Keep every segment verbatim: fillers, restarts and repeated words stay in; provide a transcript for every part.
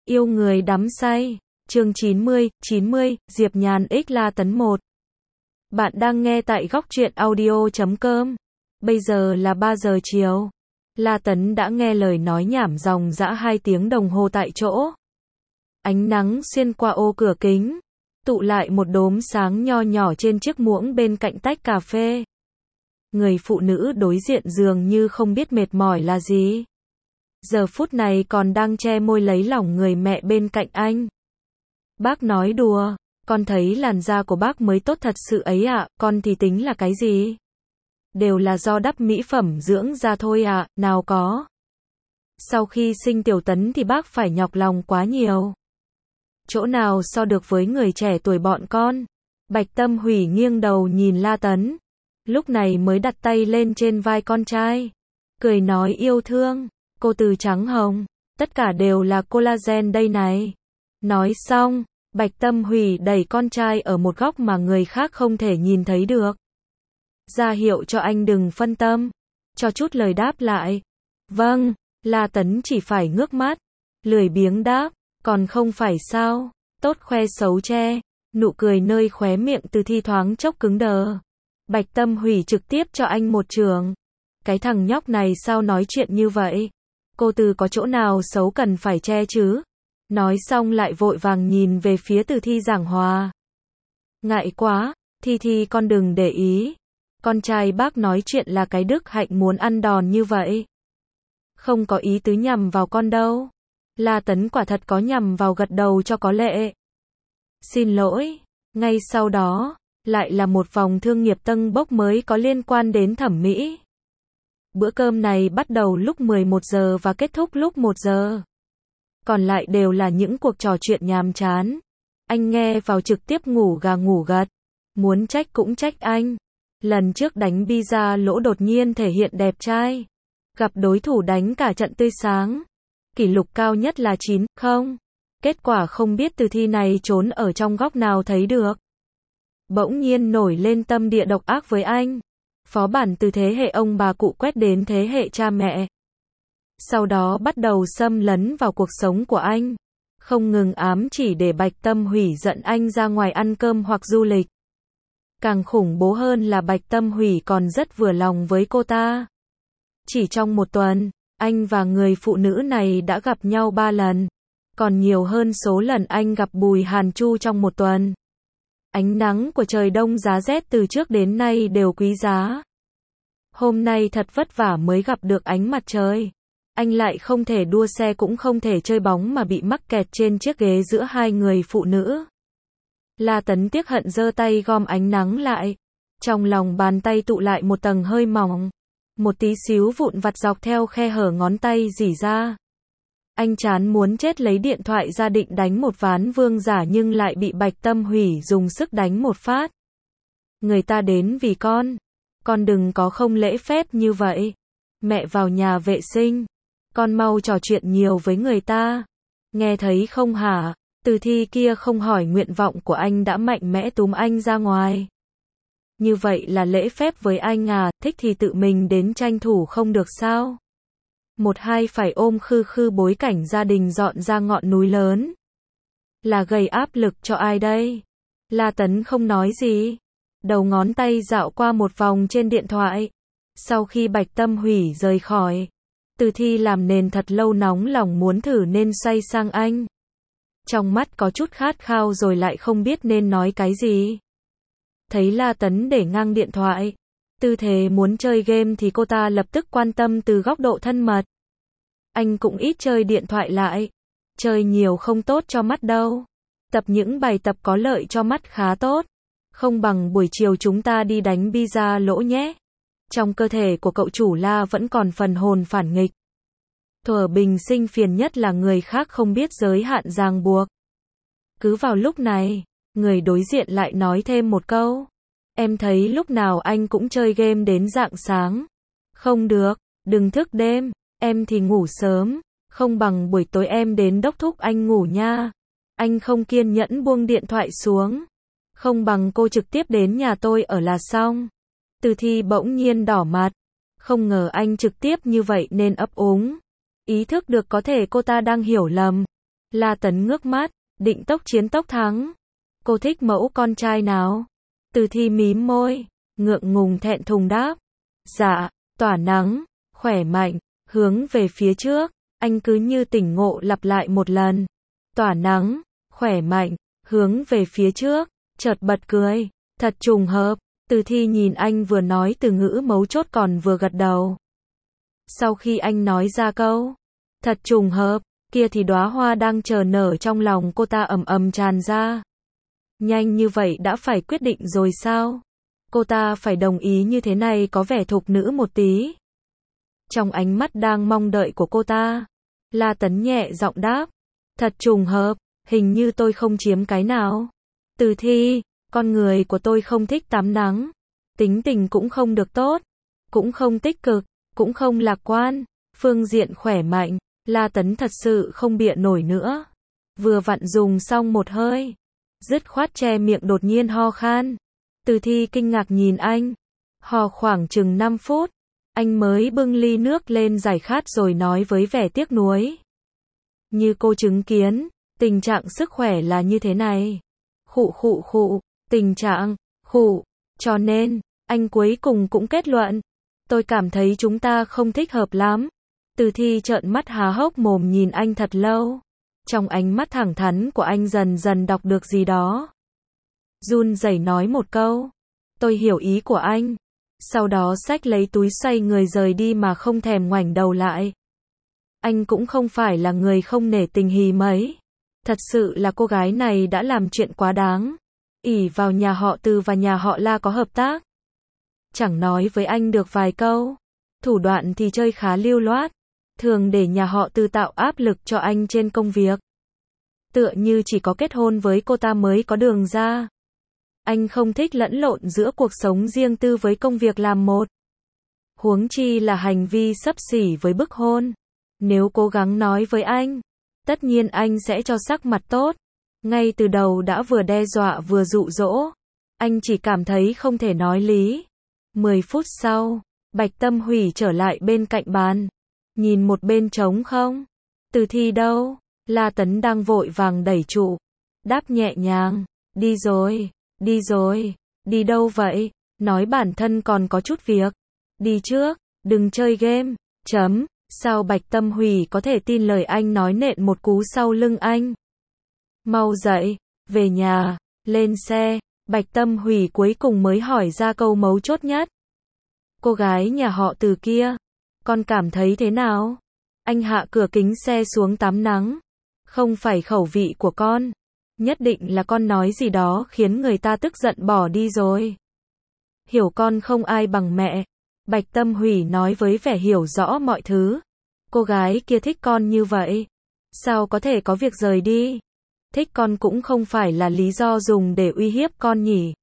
Yêu người đắm say. Chương chín mươi, chín mươi, Diệp Nhàn x La Tấn một. Bạn đang nghe tại góc truyện audio chấm com. Bây giờ là ba giờ chiều. La Tấn đã nghe lời nói nhảm ròng rã hai tiếng đồng hồ tại chỗ. Ánh nắng xuyên qua ô cửa kính, tụ lại một đốm sáng nho nhỏ trên chiếc muỗng bên cạnh tách cà phê. Người phụ nữ đối diện dường như không biết mệt mỏi là gì. Giờ phút này còn đang che môi lấy lòng người mẹ bên cạnh anh. Bác nói đùa, con thấy làn da của bác mới tốt thật sự ấy ạ, con thì tính là cái gì? Đều là do đắp mỹ phẩm dưỡng da thôi ạ, nào có. Sau khi sinh Tiểu Tấn thì bác phải nhọc lòng quá nhiều. Chỗ nào so được với người trẻ tuổi bọn con. Bạch Tâm Hủy nghiêng đầu nhìn La Tấn, lúc này mới đặt tay lên trên vai con trai, cười nói yêu thương. Cô từ trắng hồng, tất cả đều là collagen đây này. Nói xong, Bạch Tâm Hủy đẩy con trai ở một góc mà người khác không thể nhìn thấy được, ra hiệu cho anh đừng phân tâm, cho chút lời đáp lại. Vâng, La Tấn chỉ phải ngước mắt, lười biếng đáp, còn không phải sao, tốt khoe xấu che. Nụ cười nơi khóe miệng từ thi thoáng chốc cứng đờ. Bạch Tâm Hủy trực tiếp cho anh một chưởng. Cái thằng nhóc này sao nói chuyện như vậy? Cô Từ có chỗ nào xấu cần phải che chứ? Nói xong lại vội vàng nhìn về phía Từ Thi giảng hòa. Ngại quá, Thi Thi con đừng để ý. Con trai bác nói chuyện là cái đức hạnh muốn ăn đòn như vậy. Không có ý tứ nhằm vào con đâu. La Tấn quả thật có nhằm vào, gật đầu cho có lệ. Xin lỗi. Ngay sau đó, lại là một vòng thương nghiệp tâng bốc mới có liên quan đến thẩm mỹ. Bữa cơm này bắt đầu lúc mười một giờ và kết thúc lúc một giờ. Còn lại đều là những cuộc trò chuyện nhàm chán. Anh nghe vào trực tiếp ngủ gà ngủ gật. Muốn trách cũng trách anh. Lần trước đánh pizza lỗ đột nhiên thể hiện đẹp trai. Gặp đối thủ đánh cả trận tươi sáng. Kỷ lục cao nhất là chín không. Kết quả không biết Từ Thi này trốn ở trong góc nào thấy được. Bỗng nhiên nổi lên tâm địa độc ác với anh. Phó bản từ thế hệ ông bà cụ quét đến thế hệ cha mẹ. Sau đó bắt đầu xâm lấn vào cuộc sống của anh. Không ngừng ám chỉ để Bạch Tâm Hủy dẫn anh ra ngoài ăn cơm hoặc du lịch. Càng khủng bố hơn là Bạch Tâm Hủy còn rất vừa lòng với cô ta. Chỉ trong một tuần, anh và người phụ nữ này đã gặp nhau ba lần. Còn nhiều hơn số lần anh gặp Bùi Hàn Chu trong một tuần. Ánh nắng của trời đông giá rét từ trước đến nay đều quý giá. Hôm nay thật vất vả mới gặp được ánh mặt trời. Anh lại không thể đua xe cũng không thể chơi bóng mà bị mắc kẹt trên chiếc ghế giữa hai người phụ nữ. La Tấn tiếc hận giơ tay gom ánh nắng lại. Trong lòng bàn tay tụ lại một tầng hơi mỏng. Một tí xíu vụn vặt dọc theo khe hở ngón tay rỉ ra. Anh chán muốn chết lấy điện thoại ra định đánh một ván vương giả nhưng lại bị Bạch Tâm Hủy dùng sức đánh một phát. Người ta đến vì con. Con đừng có không lễ phép như vậy. Mẹ vào nhà vệ sinh. Con mau trò chuyện nhiều với người ta. Nghe thấy không hả? Từ Thi kia không hỏi nguyện vọng của anh đã mạnh mẽ túm anh ra ngoài. Như vậy là lễ phép với anh à, thích thì tự mình đến tranh thủ không được sao? Một hai phải ôm khư khư bối cảnh gia đình dọn ra ngọn núi lớn. Là gây áp lực cho ai đây? La Tấn không nói gì. Đầu ngón tay dạo qua một vòng trên điện thoại. Sau khi Bạch Tâm Hủy rời khỏi, Từ Thi làm nền thật lâu nóng lòng muốn thử nên xoay sang anh. Trong mắt có chút khát khao rồi lại không biết nên nói cái gì. Thấy La Tấn để ngang điện thoại, tư thế muốn chơi game thì cô ta lập tức quan tâm từ góc độ thân mật. Anh cũng ít chơi điện thoại lại. Chơi nhiều không tốt cho mắt đâu. Tập những bài tập có lợi cho mắt khá tốt. Không bằng buổi chiều chúng ta đi đánh pizza lỗ nhé. Trong cơ thể của cậu chủ La vẫn còn phần hồn phản nghịch. Thuở bình sinh phiền nhất là người khác không biết giới hạn ràng buộc. Cứ vào lúc này, người đối diện lại nói thêm một câu. Em thấy lúc nào anh cũng chơi game đến rạng sáng. Không được, đừng thức đêm, em thì ngủ sớm. Không bằng buổi tối em đến đốc thúc anh ngủ nha. Anh không kiên nhẫn buông điện thoại xuống. Không bằng cô trực tiếp đến nhà tôi ở là xong. Từ Thi bỗng nhiên đỏ mặt. Không ngờ anh trực tiếp như vậy nên ấp úng. Ý thức được có thể cô ta đang hiểu lầm. La Tấn ngước mắt, định tốc chiến tốc thắng. Cô thích mẫu con trai nào? Từ Thi mím môi, ngượng ngùng thẹn thùng đáp. Dạ, tỏa nắng, khỏe mạnh, hướng về phía trước. Anh cứ như tỉnh ngộ lặp lại một lần. Tỏa nắng, khỏe mạnh, hướng về phía trước, chợt bật cười. Thật trùng hợp. Từ Thi nhìn anh vừa nói từ ngữ mấu chốt còn vừa gật đầu. Sau khi anh nói ra câu thật trùng hợp, kia thì đóa hoa đang chờ nở trong lòng cô ta ầm ầm tràn ra. Nhanh như vậy đã phải quyết định rồi sao? Cô ta phải đồng ý như thế này có vẻ thục nữ một tí. Trong ánh mắt đang mong đợi của cô ta, La Tấn nhẹ giọng đáp. Thật trùng hợp, hình như tôi không chiếm cái nào. Từ Thi, con người của tôi không thích tắm nắng. Tính tình cũng không được tốt. Cũng không tích cực, cũng không lạc quan. Phương diện khỏe mạnh, La Tấn thật sự không bịa nổi nữa. Vừa vặn dùng xong một hơi, dứt khoát che miệng đột nhiên ho khan. Từ Thi kinh ngạc nhìn anh. Ho khoảng chừng năm phút. Anh mới bưng ly nước lên giải khát rồi nói với vẻ tiếc nuối. Như cô chứng kiến, tình trạng sức khỏe là như thế này. Khụ khụ khụ, tình trạng, khụ. Cho nên, anh cuối cùng cũng kết luận. Tôi cảm thấy chúng ta không thích hợp lắm. Từ Thi trợn mắt há hốc mồm nhìn anh thật lâu. Trong ánh mắt thẳng thắn của anh dần dần đọc được gì đó. Run rẩy nói một câu. Tôi hiểu ý của anh. Sau đó xách lấy túi xoay người rời đi mà không thèm ngoảnh đầu lại. Anh cũng không phải là người không nể tình hì mấy. Thật sự là cô gái này đã làm chuyện quá đáng. Ỷ vào nhà họ Từ và nhà họ La có hợp tác. Chẳng nói với anh được vài câu. Thủ đoạn thì chơi khá lưu loát. Thường để nhà họ Từ tạo áp lực cho anh trên công việc. Tựa như chỉ có kết hôn với cô ta mới có đường ra. Anh không thích lẫn lộn giữa cuộc sống riêng tư với công việc làm một. Huống chi là hành vi xấp xỉ với bức hôn. Nếu cố gắng nói với anh, tất nhiên anh sẽ cho sắc mặt tốt. Ngay từ đầu đã vừa đe dọa vừa dụ dỗ. Anh chỉ cảm thấy không thể nói lý. Mười phút sau, Bạch Tâm Hủy trở lại bên cạnh bàn. Nhìn một bên trống không? Từ Thi đâu? La Tấn đang vội vàng đẩy trụ. Đáp nhẹ nhàng. Đi rồi, đi rồi. Đi đâu vậy? Nói bản thân còn có chút việc. Đi trước, đừng chơi game. Chấm. Sao Bạch Tâm Hủy có thể tin lời anh nói nện một cú sau lưng anh? Mau dậy, về nhà, lên xe. Bạch Tâm Hủy cuối cùng mới hỏi ra câu mấu chốt nhất. Cô gái nhà họ Từ kia, con cảm thấy thế nào? Anh hạ cửa kính xe xuống tắm nắng. Không phải khẩu vị của con. Nhất định là con nói gì đó khiến người ta tức giận bỏ đi rồi. Hiểu con không ai bằng mẹ. Bạch Tâm Hủy nói với vẻ hiểu rõ mọi thứ. Cô gái kia thích con như vậy. Sao có thể có việc rời đi? Thích con cũng không phải là lý do dùng để uy hiếp con nhỉ.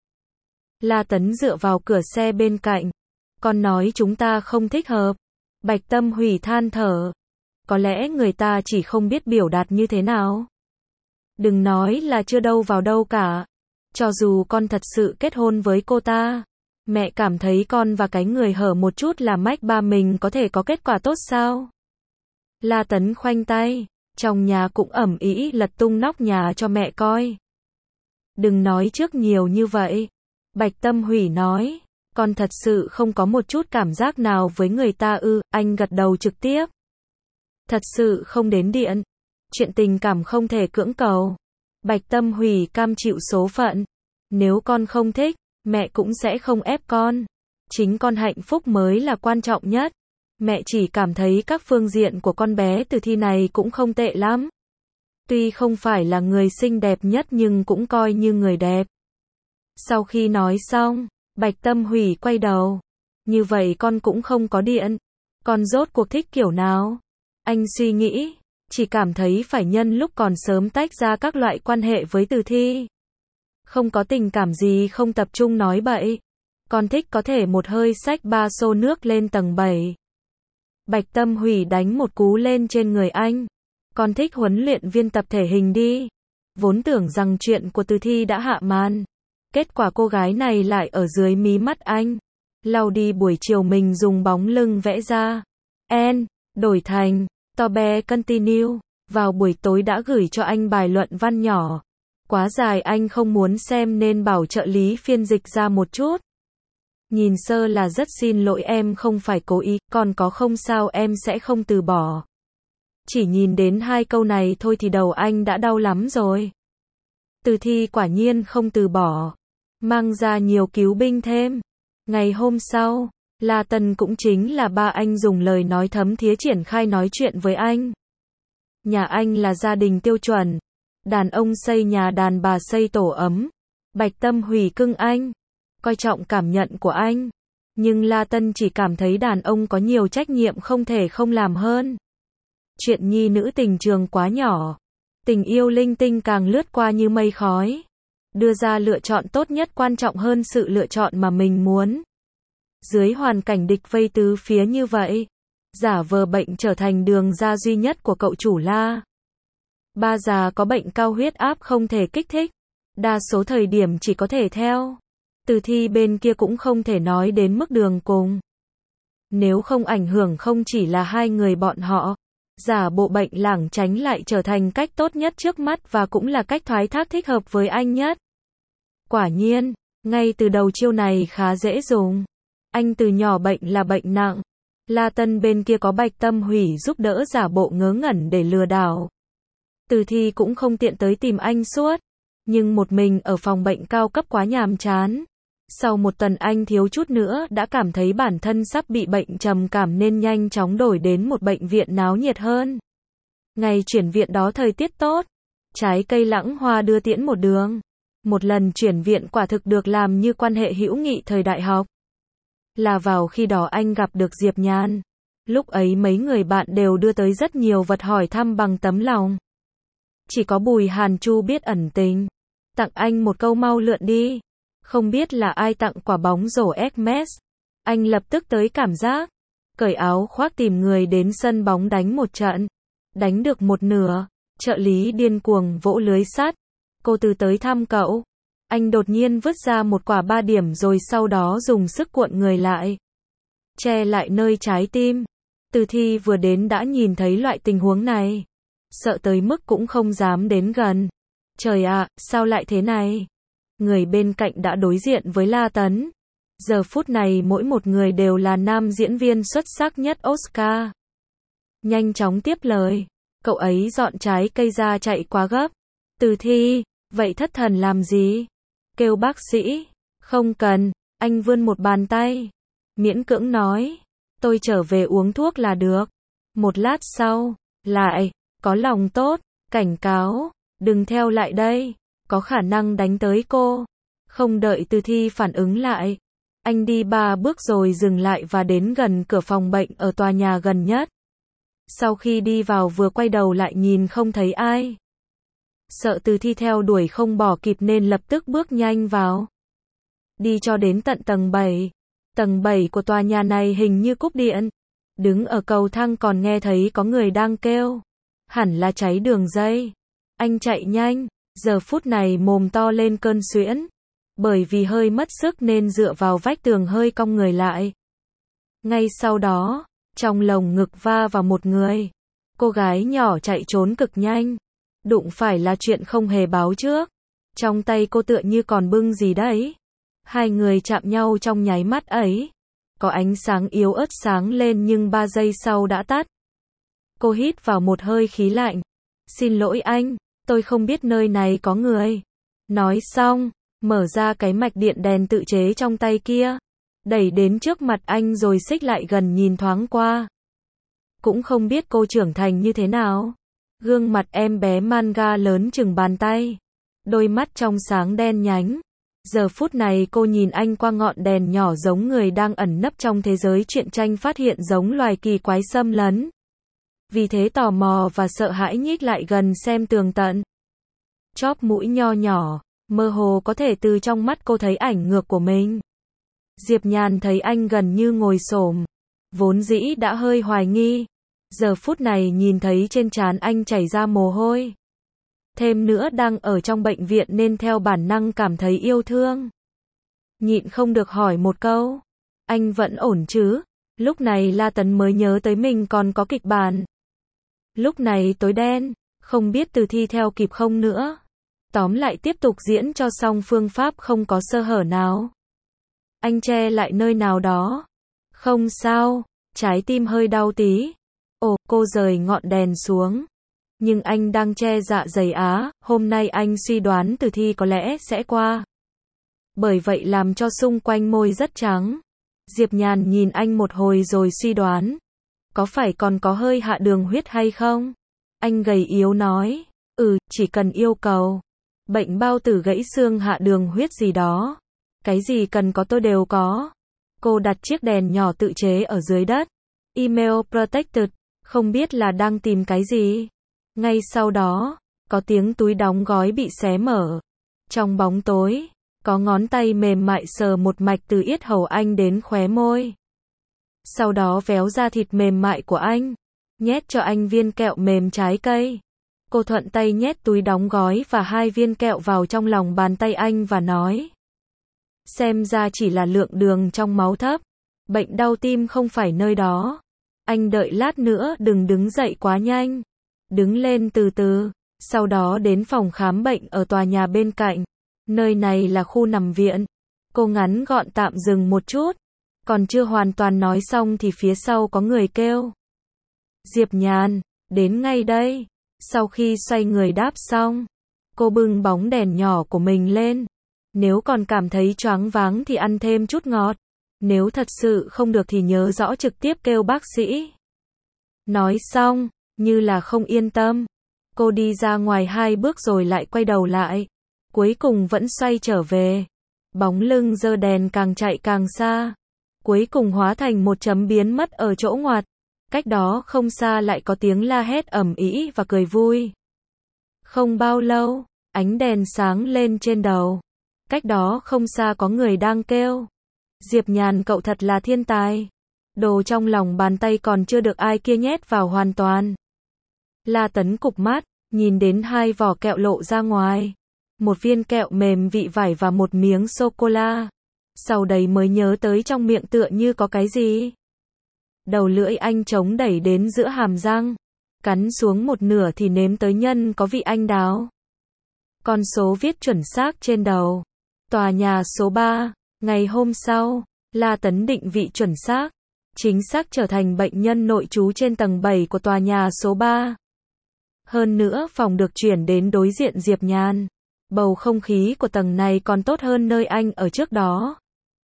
La Tấn dựa vào cửa xe bên cạnh. Con nói chúng ta không thích hợp. Bạch Tâm Hủy than thở. Có lẽ người ta chỉ không biết biểu đạt như thế nào. Đừng nói là chưa đâu vào đâu cả. Cho dù con thật sự kết hôn với cô ta, mẹ cảm thấy con và cái người hở một chút là mách ba mình có thể có kết quả tốt sao? La Tấn khoanh tay. Trong nhà cũng ẩm ĩ lật tung nóc nhà cho mẹ coi. Đừng nói trước nhiều như vậy. Bạch Tâm Hủy nói. Con thật sự không có một chút cảm giác nào với người ta ư? Anh gật đầu trực tiếp. Thật sự không đến điện. Chuyện tình cảm không thể cưỡng cầu. Bạch Tâm Hủy cam chịu số phận. Nếu con không thích, mẹ cũng sẽ không ép con. Chính con hạnh phúc mới là quan trọng nhất. Mẹ chỉ cảm thấy các phương diện của con bé Từ Thi này cũng không tệ lắm. Tuy không phải là người xinh đẹp nhất nhưng cũng coi như người đẹp. Sau khi nói xong, Bạch Tâm Hủy quay đầu. Như vậy con cũng không có điện. Con rốt cuộc thích kiểu nào? Anh suy nghĩ, chỉ cảm thấy phải nhân lúc còn sớm tách ra các loại quan hệ với Từ Thi. Không có tình cảm gì không tập trung nói bậy. Con thích có thể một hơi xách ba xô nước lên tầng bảy. Bạch Tâm Hủy đánh một cú lên trên người anh. Con thích huấn luyện viên tập thể hình đi. Vốn tưởng rằng chuyện của Từ Thi đã hạ màn. Kết quả cô gái này lại ở dưới mí mắt anh. Lau đi buổi chiều mình dùng bóng lưng vẽ ra. En, đổi thành, to be continue. Vào buổi tối đã gửi cho anh bài luận văn nhỏ. Quá dài anh không muốn xem nên bảo trợ lý phiên dịch ra một chút. Nhìn sơ là rất xin lỗi em không phải cố ý, còn có không sao em sẽ không từ bỏ. Chỉ nhìn đến hai câu này thôi thì đầu anh đã đau lắm rồi. Từ Thi quả nhiên không từ bỏ. Mang ra nhiều cứu binh thêm. Ngày hôm sau, La Tân cũng chính là ba anh dùng lời nói thấm thía triển khai nói chuyện với anh. Nhà anh là gia đình tiêu chuẩn. Đàn ông xây nhà, đàn bà xây tổ ấm. Bạch Tâm Hủy cưng anh. Coi trọng cảm nhận của anh. Nhưng La Tân chỉ cảm thấy đàn ông có nhiều trách nhiệm không thể không làm hơn. Chuyện nhi nữ tình trường quá nhỏ. Tình yêu linh tinh càng lướt qua như mây khói. Đưa ra lựa chọn tốt nhất quan trọng hơn sự lựa chọn mà mình muốn. Dưới hoàn cảnh địch vây tứ phía như vậy, giả vờ bệnh trở thành đường ra duy nhất của cậu chủ La. Ba già có bệnh cao huyết áp không thể kích thích. Đa số thời điểm chỉ có thể theo. Từ Thi bên kia cũng không thể nói đến mức đường cùng. Nếu không ảnh hưởng không chỉ là hai người bọn họ. Giả bộ bệnh lảng tránh lại trở thành cách tốt nhất trước mắt và cũng là cách thoái thác thích hợp với anh nhất. Quả nhiên, ngay từ đầu chiêu này khá dễ dùng. Anh từ nhỏ bệnh là bệnh nặng. La Tân bên kia có Bạch Tâm Hủy giúp đỡ giả bộ ngớ ngẩn để lừa đảo. Từ Thi cũng không tiện tới tìm anh suốt. Nhưng một mình ở phòng bệnh cao cấp quá nhàm chán. Sau một tuần anh thiếu chút nữa đã cảm thấy bản thân sắp bị bệnh trầm cảm nên nhanh chóng đổi đến một bệnh viện náo nhiệt hơn. Ngày chuyển viện đó thời tiết tốt. Trái cây lãng hoa đưa tiễn một đường. Một lần chuyển viện quả thực được làm như quan hệ hữu nghị thời đại học. Là vào khi đó anh gặp được Diệp Nhan. Lúc ấy mấy người bạn đều đưa tới rất nhiều vật hỏi thăm bằng tấm lòng. Chỉ có Bùi Hàn Chu biết ẩn tình. Tặng anh một câu mau lượn đi. Không biết là ai tặng quả bóng rổ Hermes. Anh lập tức tới cảm giác. Cởi áo khoác tìm người đến sân bóng đánh một trận. Đánh được một nửa. Trợ lý điên cuồng vỗ lưới sắt. Cô Từ tới thăm cậu. Anh đột nhiên vứt ra một quả ba điểm rồi sau đó dùng sức cuộn người lại. Che lại nơi trái tim. Từ Thi vừa đến đã nhìn thấy loại tình huống này. Sợ tới mức cũng không dám đến gần. Trời ạ, sao lại thế này? Người bên cạnh đã đối diện với La Tấn. Giờ phút này mỗi một người đều là nam diễn viên xuất sắc nhất Oscar. Nhanh chóng tiếp lời. Cậu ấy dọn trái cây ra chạy quá gấp. Từ Thi, vậy thất thần làm gì? Kêu bác sĩ. Không cần, anh vươn một bàn tay. Miễn cưỡng nói. Tôi trở về uống thuốc là được. Một lát sau, lại, có lòng tốt, cảnh cáo. Đừng theo lại đây. Có khả năng đánh tới cô. Không đợi Từ Thi phản ứng lại. Anh đi ba bước rồi dừng lại và đến gần cửa phòng bệnh ở tòa nhà gần nhất. Sau khi đi vào vừa quay đầu lại nhìn không thấy ai. Sợ Từ Thi theo đuổi không bỏ kịp nên lập tức bước nhanh vào. Đi cho đến tận tầng bảy. Tầng bảy của tòa nhà này hình như cúp điện. Đứng ở cầu thang còn nghe thấy có người đang kêu. Hẳn là cháy đường dây. Anh chạy nhanh. Giờ phút này mồm to lên cơn suyễn. Bởi vì hơi mất sức nên dựa vào vách tường hơi cong người lại. Ngay sau đó, trong lồng ngực va vào một người. Cô gái nhỏ chạy trốn cực nhanh. Đụng phải là chuyện không hề báo trước. Trong tay cô tựa như còn bưng gì đấy. Hai người chạm nhau trong nháy mắt ấy. Có ánh sáng yếu ớt sáng lên nhưng ba giây sau đã tắt. Cô hít vào một hơi khí lạnh. Xin lỗi anh. Tôi không biết nơi này có người. Nói xong, mở ra cái mạch điện đèn tự chế trong tay kia. Đẩy đến trước mặt anh rồi xích lại gần nhìn thoáng qua. Cũng không biết cô trưởng thành như thế nào. Gương mặt em bé manga lớn chừng bàn tay. Đôi mắt trong sáng đen nhánh. Giờ phút này cô nhìn anh qua ngọn đèn nhỏ giống người đang ẩn nấp trong thế giới truyện tranh phát hiện giống loài kỳ quái xâm lấn. Vì thế tò mò và sợ hãi nhích lại gần xem tường tận. Chóp mũi nho nhỏ, mơ hồ có thể từ trong mắt cô thấy ảnh ngược của mình. Diệp Nhàn thấy anh gần như ngồi xổm, vốn dĩ đã hơi hoài nghi. Giờ phút này nhìn thấy trên trán anh chảy ra mồ hôi. Thêm nữa đang ở trong bệnh viện nên theo bản năng cảm thấy yêu thương. Nhịn không được hỏi một câu. Anh vẫn ổn chứ? Lúc này La Tấn mới nhớ tới mình còn có kịch bản. Lúc này tối đen, không biết Từ Thi theo kịp không nữa. Tóm lại tiếp tục diễn cho xong phương pháp không có sơ hở nào. Anh che lại nơi nào đó. Không sao, trái tim hơi đau tí. Ồ, cô rời ngọn đèn xuống. Nhưng anh đang che dạ dày á, hôm nay anh suy đoán Từ Thi có lẽ sẽ qua. Bởi vậy làm cho xung quanh môi rất trắng. Diệp Nhàn nhìn anh một hồi rồi suy đoán. Có phải còn có hơi hạ đường huyết hay không? Anh gầy yếu nói. Ừ, chỉ cần yêu cầu. Bệnh bao tử gãy xương hạ đường huyết gì đó. Cái gì cần có tôi đều có. Cô đặt chiếc đèn nhỏ tự chế ở dưới đất. Email protected. Không biết là đang tìm cái gì. Ngay sau đó, có tiếng túi đóng gói bị xé mở. Trong bóng tối, có ngón tay mềm mại sờ một mạch từ yết hầu anh đến khóe môi. Sau đó véo ra thịt mềm mại của anh, nhét cho anh viên kẹo mềm trái cây. Cô thuận tay nhét túi đóng gói và hai viên kẹo vào trong lòng bàn tay anh và nói. Xem ra chỉ là lượng đường trong máu thấp. Bệnh đau tim không phải nơi đó. Anh đợi lát nữa đừng đứng dậy quá nhanh. Đứng lên từ từ, sau đó đến phòng khám bệnh ở tòa nhà bên cạnh. Nơi này là khu nằm viện. Cô ngắn gọn tạm dừng một chút. Còn chưa hoàn toàn nói xong thì phía sau có người kêu. Diệp Nhàn, đến ngay đây. Sau khi xoay người đáp xong, cô bưng bóng đèn nhỏ của mình lên. Nếu còn cảm thấy choáng váng thì ăn thêm chút ngọt. Nếu thật sự không được thì nhớ rõ trực tiếp kêu bác sĩ. Nói xong, như là không yên tâm. Cô đi ra ngoài hai bước rồi lại quay đầu lại. Cuối cùng vẫn xoay trở về. Bóng lưng giơ đèn càng chạy càng xa. Cuối cùng hóa thành một chấm biến mất ở chỗ ngoặt. Cách đó không xa lại có tiếng la hét ầm ĩ và cười vui. Không bao lâu, ánh đèn sáng lên trên đầu. Cách đó không xa có người đang kêu. Diệp Nhàn cậu thật là thiên tài. Đồ trong lòng bàn tay còn chưa được ai kia nhét vào hoàn toàn. La Tấn cụp mắt, nhìn đến hai vỏ kẹo lộ ra ngoài. Một viên kẹo mềm vị vải và một miếng sô-cô-la. Sau đấy mới nhớ tới trong miệng tựa như có cái gì. Đầu lưỡi anh chống đẩy đến giữa hàm răng. Cắn xuống một nửa thì nếm tới nhân có vị anh đào. Con số viết chuẩn xác trên đầu. Tòa nhà số ba. Ngày hôm sau, La Tấn định vị chuẩn xác. Chính xác trở thành bệnh nhân nội trú trên tầng bảy của tòa nhà số ba. Hơn nữa phòng được chuyển đến đối diện Diệp Nhàn. Bầu không khí của tầng này còn tốt hơn nơi anh ở trước đó.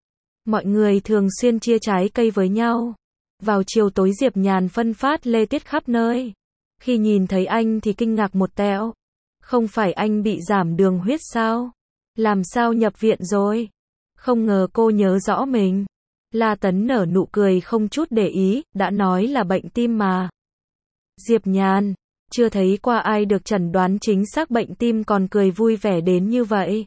Mọi người thường xuyên chia trái cây với nhau. Vào chiều tối Diệp Nhàn phân phát lê tiết khắp nơi. Khi nhìn thấy anh thì kinh ngạc một tẹo. Không phải anh bị giảm đường huyết sao? Làm sao nhập viện rồi? Không ngờ cô nhớ rõ mình. La Tấn nở nụ cười không chút để ý, đã nói là bệnh tim mà. Diệp Nhàn, chưa thấy qua ai được chẩn đoán chính xác bệnh tim còn cười vui vẻ đến như vậy.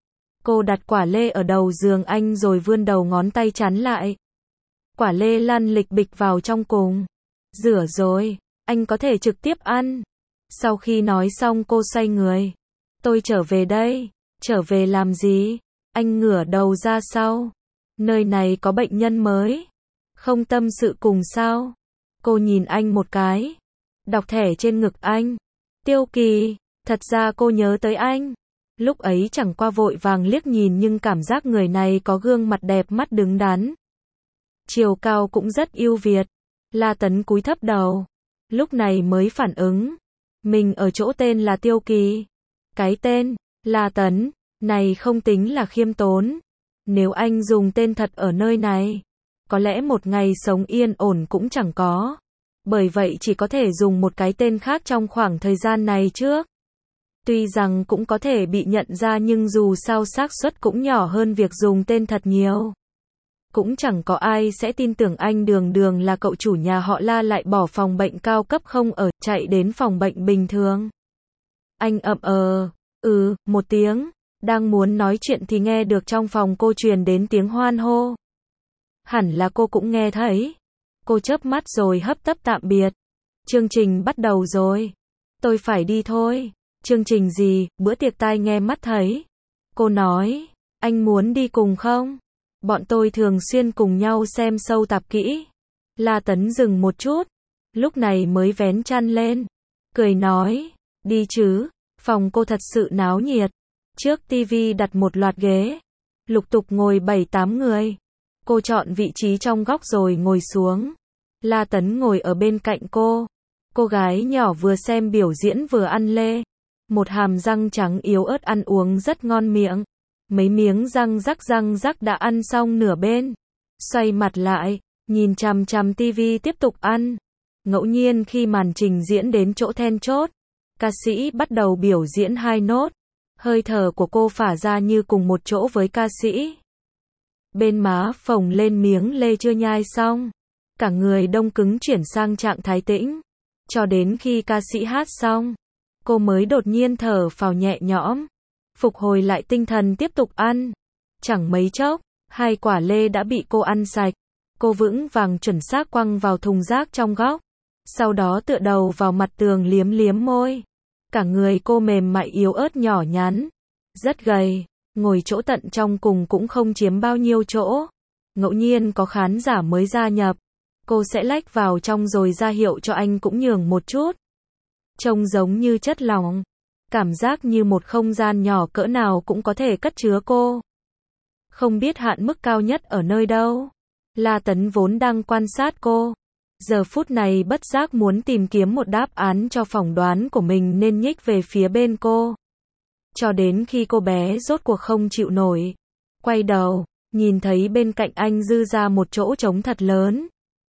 Cô đặt quả lê ở đầu giường anh rồi vươn đầu ngón tay chắn lại. Quả lê lăn lịch bịch vào trong cùng. Rửa rồi, anh có thể trực tiếp ăn. Sau khi nói xong cô xoay người. Tôi trở về đây. Trở về làm gì? Anh ngửa đầu ra sau. Nơi này có bệnh nhân mới. Không tâm sự cùng sao? Cô nhìn anh một cái. Đọc thẻ trên ngực anh. Tiêu Kỳ, thật ra cô nhớ tới anh. Lúc ấy chẳng qua vội vàng liếc nhìn nhưng cảm giác người này có gương mặt đẹp mắt đứng đắn. Chiều cao cũng rất ưu việt. La Tấn cúi thấp đầu. Lúc này mới phản ứng. Mình ở chỗ tên là Tiêu Kỳ. Cái tên, La Tấn, này không tính là khiêm tốn. Nếu anh dùng tên thật ở nơi này, có lẽ một ngày sống yên ổn cũng chẳng có. Bởi vậy chỉ có thể dùng một cái tên khác trong khoảng thời gian này trước. Tuy rằng cũng có thể bị nhận ra nhưng dù sao xác suất cũng nhỏ hơn việc dùng tên thật nhiều. Cũng chẳng có ai sẽ tin tưởng anh đường đường là cậu chủ nhà họ La lại bỏ phòng bệnh cao cấp không ở, chạy đến phòng bệnh bình thường. Anh ậm ờ, ừ, một tiếng, đang muốn nói chuyện thì nghe được trong phòng cô truyền đến tiếng hoan hô. Hẳn là cô cũng nghe thấy. Cô chớp mắt rồi hấp tấp tạm biệt. Chương trình bắt đầu rồi. Tôi phải đi thôi. Chương trình gì, bữa tiệc tai nghe mắt thấy. Cô nói, anh muốn đi cùng không? Bọn tôi thường xuyên cùng nhau xem show tạp kỹ. La Tấn dừng một chút. lúc này mới vén chăn lên, cười nói, đi chứ. Phòng cô thật sự náo nhiệt. Trước tivi đặt một loạt ghế, lục tục ngồi bảy tám người. Cô chọn vị trí trong góc rồi ngồi xuống. La Tấn ngồi ở bên cạnh cô. Cô gái nhỏ vừa xem biểu diễn vừa ăn lê. Một hàm răng trắng yếu ớt ăn uống rất ngon miệng. Mấy miếng răng rắc răng rắc đã ăn xong nửa bên. Xoay mặt lại, nhìn chằm chằm tivi tiếp tục ăn. Ngẫu nhiên khi màn trình diễn đến chỗ then chốt, ca sĩ bắt đầu biểu diễn hai nốt. Hơi thở của cô phả ra như cùng một chỗ với ca sĩ. Bên má phồng lên miếng lê chưa nhai xong. Cả người đông cứng chuyển sang trạng thái tĩnh. Cho đến khi ca sĩ hát xong, cô mới đột nhiên thở phào nhẹ nhõm. Phục hồi lại tinh thần tiếp tục ăn. Chẳng mấy chốc, hai quả lê đã bị cô ăn sạch. Cô vững vàng chuẩn xác quăng vào thùng rác trong góc. Sau đó tựa đầu vào mặt tường liếm liếm môi. Cả người cô mềm mại yếu ớt nhỏ nhắn. Rất gầy, ngồi chỗ tận trong cùng cũng không chiếm bao nhiêu chỗ. Ngẫu nhiên có khán giả mới gia nhập, cô sẽ lách vào trong rồi ra hiệu cho anh cũng nhường một chút. Trông giống như chất lỏng. Cảm giác như một không gian nhỏ cỡ nào cũng có thể cất chứa cô. Không biết hạn mức cao nhất ở nơi đâu. La Tấn vốn đang quan sát cô. Giờ phút này bất giác muốn tìm kiếm một đáp án cho phỏng đoán của mình nên nhích về phía bên cô. Cho đến khi cô bé rốt cuộc không chịu nổi. Quay đầu, nhìn thấy bên cạnh anh dư ra một chỗ trống thật lớn.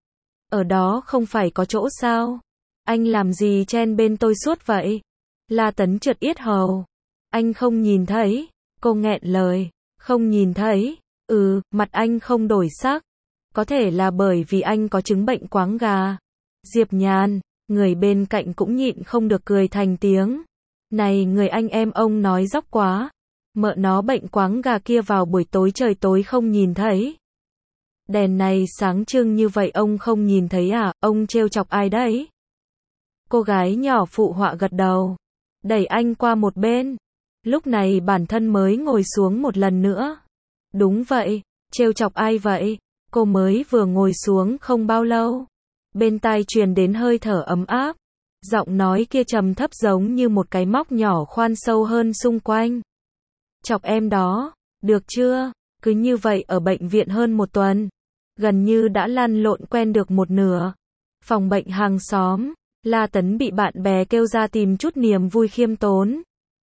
Ở đó không phải có chỗ sao? Anh làm gì chen bên tôi suốt vậy? La Tấn trượt yết hầu. Anh không nhìn thấy. Cô nghẹn lời. Không nhìn thấy. Ừ, mặt anh không đổi sắc. Có thể là bởi vì anh có chứng bệnh quáng gà. Diệp Nhàn, người bên cạnh cũng nhịn không được cười thành tiếng. Này người anh em ông nói dóc quá. Mợ nó bệnh quáng gà kia vào buổi tối trời tối không nhìn thấy. Đèn này sáng trưng như vậy ông không nhìn thấy à, ông trêu chọc ai đấy? Cô gái nhỏ phụ họa gật đầu. Đẩy anh qua một bên. Lúc này bản thân mới ngồi xuống một lần nữa. Đúng vậy, trêu chọc ai vậy? Cô mới vừa ngồi xuống không bao lâu. Bên tai truyền đến hơi thở ấm áp. Giọng nói kia trầm thấp giống như một cái móc nhỏ khoan sâu hơn xung quanh. Chọc em đó, được chưa? Cứ như vậy ở bệnh viện hơn một tuần. Gần như đã lăn lộn quen được một nửa. Phòng bệnh hàng xóm, La Tấn bị bạn bè kêu ra tìm chút niềm vui khiêm tốn.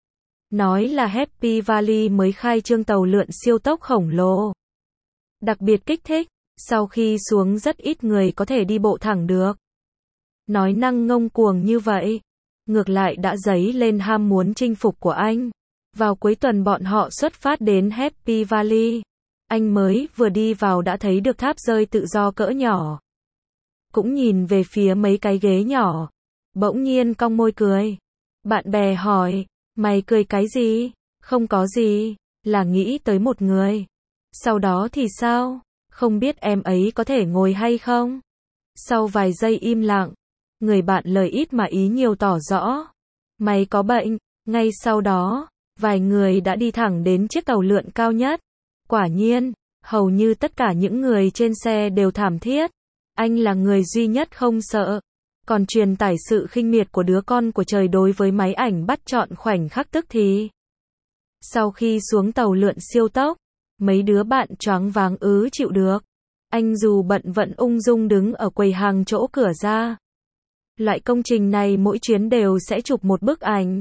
Nói là Happy Valley mới khai trương tàu lượn siêu tốc khổng lồ. Đặc biệt kích thích, sau khi xuống rất ít người có thể đi bộ thẳng được. Nói năng ngông cuồng như vậy, ngược lại đã dấy lên ham muốn chinh phục của anh. Vào cuối tuần bọn họ xuất phát đến Happy Valley. Anh mới vừa đi vào đã thấy được tháp rơi tự do cỡ nhỏ. Cũng nhìn về phía mấy cái ghế nhỏ. Bỗng nhiên cong môi cười. Bạn bè hỏi, mày cười cái gì? Không có gì, là nghĩ tới một người. Sau đó thì sao? Không biết em ấy có thể ngồi hay không? Sau vài giây im lặng, người bạn lời ít mà ý nhiều tỏ rõ. Mày có bệnh. Ngay sau đó, vài người đã đi thẳng đến chiếc tàu lượn cao nhất. Quả nhiên, hầu như tất cả những người trên xe đều thảm thiết. Anh là người duy nhất không sợ. Còn truyền tải sự khinh miệt của đứa con của trời đối với máy ảnh bắt chọn khoảnh khắc tức thì. Sau khi xuống tàu lượn siêu tốc, mấy đứa bạn choáng váng ứ chịu được. Anh dù bận vẫn ung dung đứng ở quầy hàng chỗ cửa ra. Loại công trình này mỗi chuyến đều sẽ chụp một bức ảnh.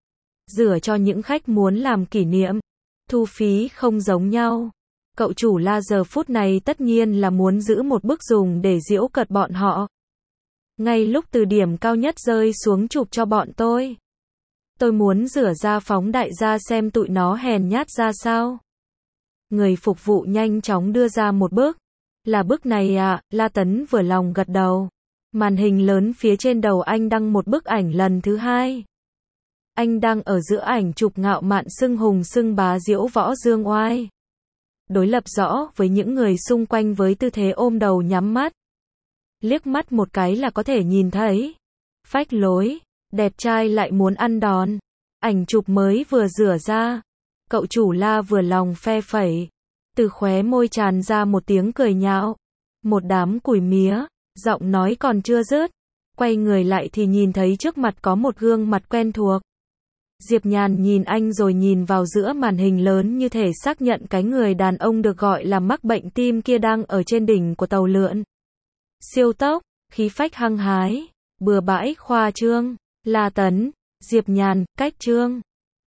Rửa cho những khách muốn làm kỷ niệm. Thu phí không giống nhau. Cậu chủ La giờ phút này tất nhiên là muốn giữ một bức dùng để giễu cợt bọn họ. Ngay lúc từ điểm cao nhất rơi xuống chụp cho bọn tôi. Tôi muốn rửa ra phóng đại ra xem tụi nó hèn nhát ra sao. Người phục vụ nhanh chóng đưa ra một bức. Là bức này à, La Tấn vừa lòng gật đầu. Màn hình lớn phía trên đầu anh đăng một bức ảnh lần thứ hai. Anh đang ở giữa ảnh chụp ngạo mạn xưng hùng xưng bá diễu võ dương oai. Đối lập rõ với những người xung quanh với tư thế ôm đầu nhắm mắt. Liếc mắt một cái là có thể nhìn thấy. Phách lối, đẹp trai lại muốn ăn đòn. Ảnh chụp mới vừa rửa ra. Cậu chủ La vừa lòng phe phẩy. Từ khóe môi tràn ra một tiếng cười nhạo. Một đám củi mía, giọng nói còn chưa dứt. quay người lại thì nhìn thấy trước mặt có một gương mặt quen thuộc. Diệp Nhàn nhìn anh rồi nhìn vào giữa màn hình lớn như thể xác nhận cái người đàn ông được gọi là mắc bệnh tim kia đang ở trên đỉnh của tàu lượn. Siêu tốc, khí phách hăng hái, bừa bãi khoa trương, La Tấn, Diệp Nhàn, cách trương.